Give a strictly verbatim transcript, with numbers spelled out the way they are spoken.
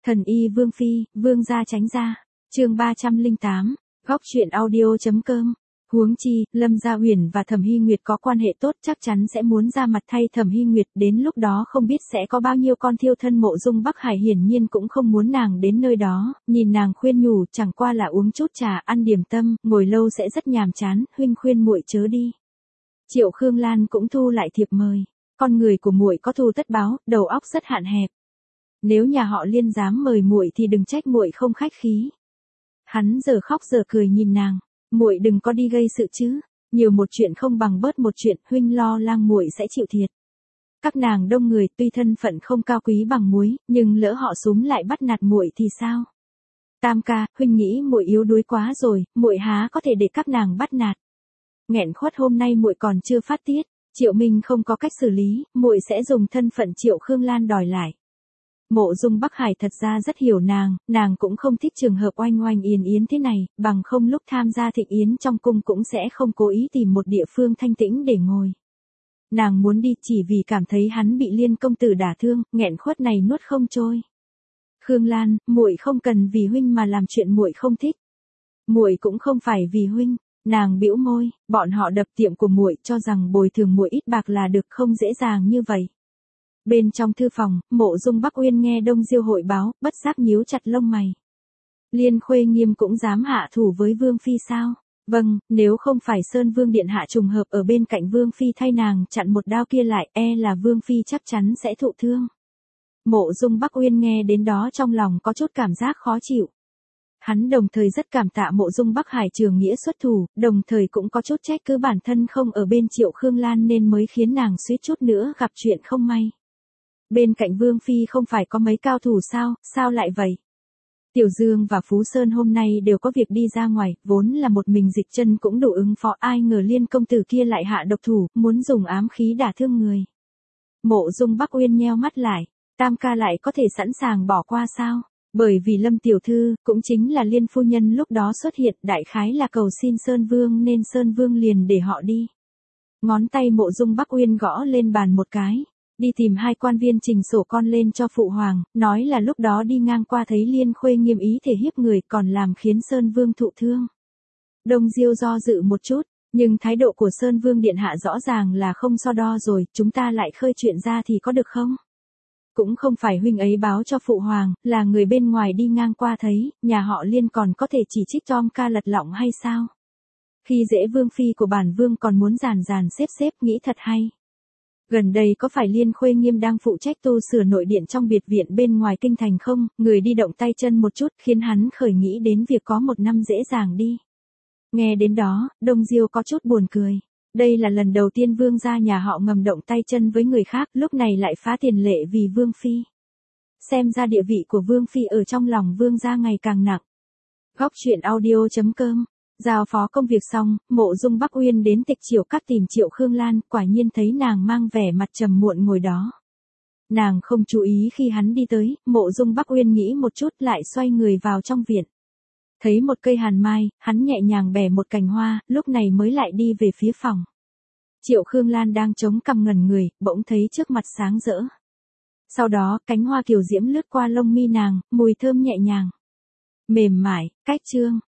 Thần y Vương Phi, Vương gia tránh ra. Chương ba trăm lẻ tám, góc truyện audio.com. Huống chi, Lâm Gia Uyển và Thẩm Hy Nguyệt có quan hệ tốt, chắc chắn sẽ muốn ra mặt thay Thẩm Hy Nguyệt, đến lúc đó không biết sẽ có bao nhiêu con thiêu thân Mộ Dung Bắc Hải hiển nhiên cũng không muốn nàng đến nơi đó, nhìn nàng khuyên nhủ, chẳng qua là uống chút trà, ăn điểm tâm, ngồi lâu sẽ rất nhàm chán, huynh khuyên muội chớ đi. Triệu Khương Lan cũng thu lại thiệp mời, con người của muội có thù tất báo, đầu óc rất hạn hẹp. Nếu nhà họ Liên dám mời muội thì đừng trách muội không khách khí. Hắn giờ khóc giờ cười nhìn nàng, muội đừng có đi gây sự chứ, nhiều một chuyện không bằng bớt một chuyện, huynh lo lang muội sẽ chịu thiệt. Các nàng đông người tuy thân phận không cao quý bằng muối, nhưng lỡ họ súm lại bắt nạt muội thì sao? Tam ca, huynh nghĩ muội yếu đuối quá rồi, muội há có thể để các nàng bắt nạt. Nghẹn khuất hôm nay muội còn chưa phát tiết, Triệu Minh không có cách xử lý, muội sẽ dùng thân phận Triệu Khương Lan đòi lại. Mộ Dung Bắc Hải thật ra rất hiểu nàng, nàng cũng không thích trường hợp oanh oanh yến yến thế này, bằng không lúc tham gia thịnh yến trong cung cũng sẽ không cố ý tìm một địa phương thanh tĩnh để ngồi. Nàng muốn đi chỉ vì cảm thấy hắn bị Liên công tử đả thương, nghẹn khuất này nuốt không trôi. Khương Lan, muội không cần vì huynh mà làm chuyện muội không thích. Muội cũng không phải vì huynh. Nàng bĩu môi, bọn họ đập tiệm của muội, cho rằng bồi thường muội ít bạc là được, không dễ dàng như vậy. Bên trong thư phòng, Mộ Dung Bắc Uyên nghe Đông Diêu hội báo, bất giác nhíu chặt lông mày. Liên Khuê Nghiêm cũng dám hạ thủ với Vương Phi sao? Vâng, nếu không phải Sơn Vương điện hạ trùng hợp ở bên cạnh Vương Phi thay nàng chặn một đao kia lại, e là Vương Phi chắc chắn sẽ thụ thương. Mộ Dung Bắc Uyên nghe đến đó trong lòng có chút cảm giác khó chịu. Hắn đồng thời rất cảm tạ Mộ Dung Bắc Hải trường nghĩa xuất thủ, đồng thời cũng có chút trách cứ bản thân không ở bên Triệu Khương Lan nên mới khiến nàng suýt chút nữa gặp chuyện không may. Bên cạnh Vương Phi không phải có mấy cao thủ sao, sao lại vậy? Tiểu Dương và Phú Sơn hôm nay đều có việc đi ra ngoài, vốn là một mình Dịch Chân cũng đủ ứng phó, ai ngờ Liên công tử kia lại hạ độc thủ, muốn dùng ám khí đả thương người. Mộ Dung Bắc Uyên nheo mắt lại, Tam ca lại có thể sẵn sàng bỏ qua sao? Bởi vì Lâm tiểu thư, cũng chính là Liên phu nhân lúc đó xuất hiện, đại khái là cầu xin Sơn Vương nên Sơn Vương liền để họ đi. Ngón tay Mộ Dung Bắc Uyên gõ lên bàn một cái, đi tìm hai quan viên trình sổ con lên cho phụ hoàng, nói là lúc đó đi ngang qua thấy Liên Khuê Nghiêm ý thể hiếp người, còn làm khiến Sơn Vương thụ thương. Đông Diêu do dự một chút, nhưng thái độ của Sơn Vương điện hạ rõ ràng là không so đo rồi, chúng ta lại khơi chuyện ra thì có được không? Cũng không phải huynh ấy báo cho phụ hoàng, là người bên ngoài đi ngang qua thấy, nhà họ Liên còn có thể chỉ trích Tom ca lật lọng hay sao? Khi dễ Vương Phi của bản Vương còn muốn giàn giàn xếp xếp, nghĩ thật hay. Gần đây có phải Liên Khuê Nghiêm đang phụ trách tu sửa nội điện trong biệt viện bên ngoài kinh thành không? Người đi động tay chân một chút khiến hắn khởi nghĩ đến việc có một năm dễ dàng đi. Nghe đến đó, Đông Diêu có chút buồn cười. Đây là lần đầu tiên Vương gia nhà họ ngầm động tay chân với người khác, lúc này lại phá tiền lệ vì Vương Phi. Xem ra địa vị của Vương Phi ở trong lòng Vương gia ngày càng nặng. Góc truyện audio.com. Giao phó công việc xong, Mộ Dung Bắc Uyên đến Tịch Chiểu Các tìm Triệu Khương Lan, quả nhiên thấy nàng mang vẻ mặt trầm muộn ngồi đó. Nàng không chú ý khi hắn đi tới, Mộ Dung Bắc Uyên nghĩ một chút lại xoay người vào trong viện. Thấy một cây hàn mai, hắn nhẹ nhàng bẻ một cành hoa, lúc này mới lại đi về phía phòng. Triệu Khương Lan đang chống cằm ngẩn người, bỗng thấy trước mặt sáng rỡ. Sau đó, cánh hoa kiều diễm lướt qua lông mi nàng, mùi thơm nhẹ nhàng. Mềm mại, cách trương,